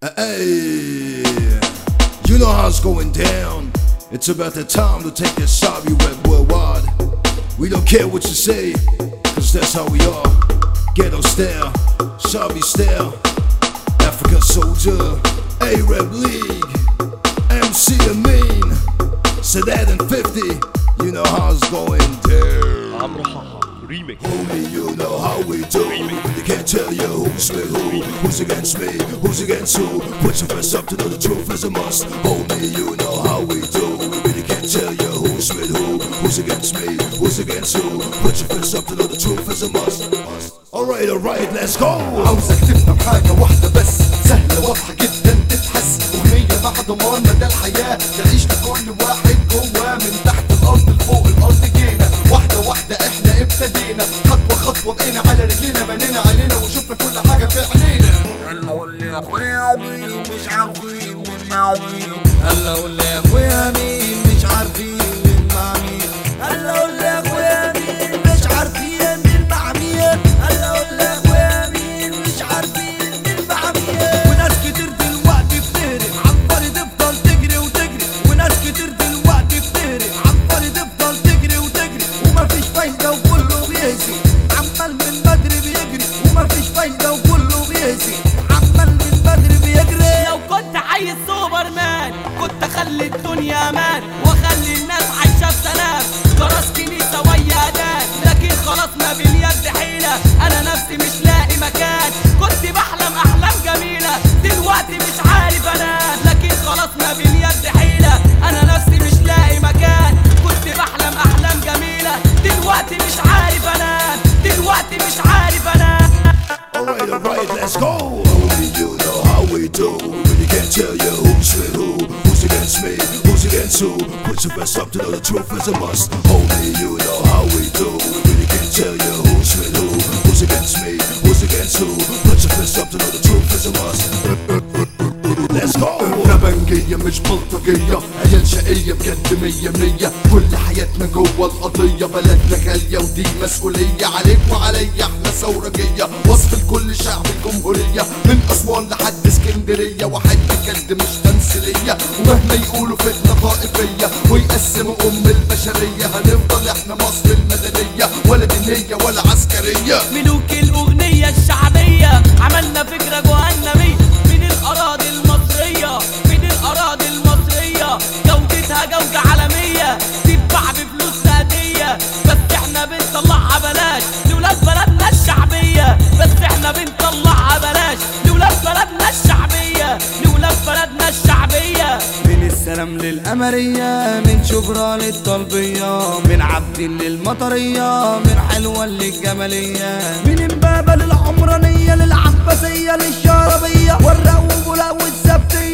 Hey, you know how it's going down. It's about the time to take a shot, you rap worldwide. We don't care what you say, cause that's how we are. Ghetto style, shabby style, African soldier, A-Rap League, MC Amin, Sadat and 50. You know how it's going down. Amraha remix. Homie, you know how we do. You can't tell you who's with who, who's against me, who's against who. Put your fist up to know the truth is a must. Homie, you know how we do. You can't tell you who's with who, who's against me, who's against who. Put your fist up to know the truth is a must. Alright, let's go. عاوزك تفهم حاجة واحدة بس، سهلة واضحة جدا تتحس، أغنية مع ضمان مدى الحياة تعيش لكل واحد جوا، من تحت الأرض لفوق الأرض جينا، واحدة واحدة احنا ابتدينا، خطوة خطوة بقينا على رجلينا، بنينا علينا وشفنا كل حاجة في عينينا. هلا قول يا اخويا مين مش عارفين مين مع مين، هلا قول يا اخويا مين مش عارفين مين مع مين، هلا قول يا اخويا مين مش عارفين مين مع مين، هلا قول يا اخويا مين مش عارفين مين مع مين. وناس كتير دلوقتي بتهري عالفاضي تفضل تجري وتجري، وناس كتير دلوقتي بتهري عالفاضي تفضل تجري وتجري، ومفيش فايدة وكله بيهزي، عمال من بدري بيجري ومفيش فايدة وكله بيهزي، عمال من بدري بيجري. لو كنت عايز سوبر مان كنت اخلي الدنيا امان، واخلي الناس عايشة بسلام، جراس كنيسة ويا اذان، لكن خلاص ما بين يد حيلة، انا نفسي مش لاقي مكان، كنت بحلم احلام جميلة، دلوقتي مش عارف انام، لكن خلاص ما بين يد حيلة، انا نفسي مش لاقي مكان، كنت بحلم احلام جميلة، دلوقتي مش عارف انام، دلوقتي مش عارف انام. Alright, let's go. Homie, you know how we do. Really can't tell you who's with who, who's against me, who's against who. Put your best up to know the truth is a must. Homie, you know how we do. Really can't tell you who's with who, who's against me, who's against who. Put your best up to know the truth is a must. Let's go. ربنجية مش بلطجية، عيال شقية بجد مية مية، كل حياتنا جوه القضية، بلدنا غالية ودي مسؤولية عليك وعليا، احنا ثورجية وسط لكل شعب الجمهورية، من أسوان لحد اسكندرية، واحد بجد مش تمثيلية، ومهما يقولوا فتنة طائفية ويقسموا البشرية، هنفضل احنا مصر المدنية، ولا دينية ولا عسكرية. ملوك الأغنية الشعبية عملنا فكرة جهنمية من الأراضي المصرية، من الأراضي المصرية، جودتها جودة عالمية، تتباع بفلوس هدية، بس احنا بنطلعها بلاش لولاد بلدنا الشعبية، بس احنا بنطلعها بلاش لولاد بلدنا الشعبية، لولاد بلدنا الشعبية. من السلام للقمرية، من شبرا للطلبية، من عبدين للمطرية، من حلوة للجمالية، من امبابة للعمرانية، للعباسية للشربية، والرق وبولاق والسبتية.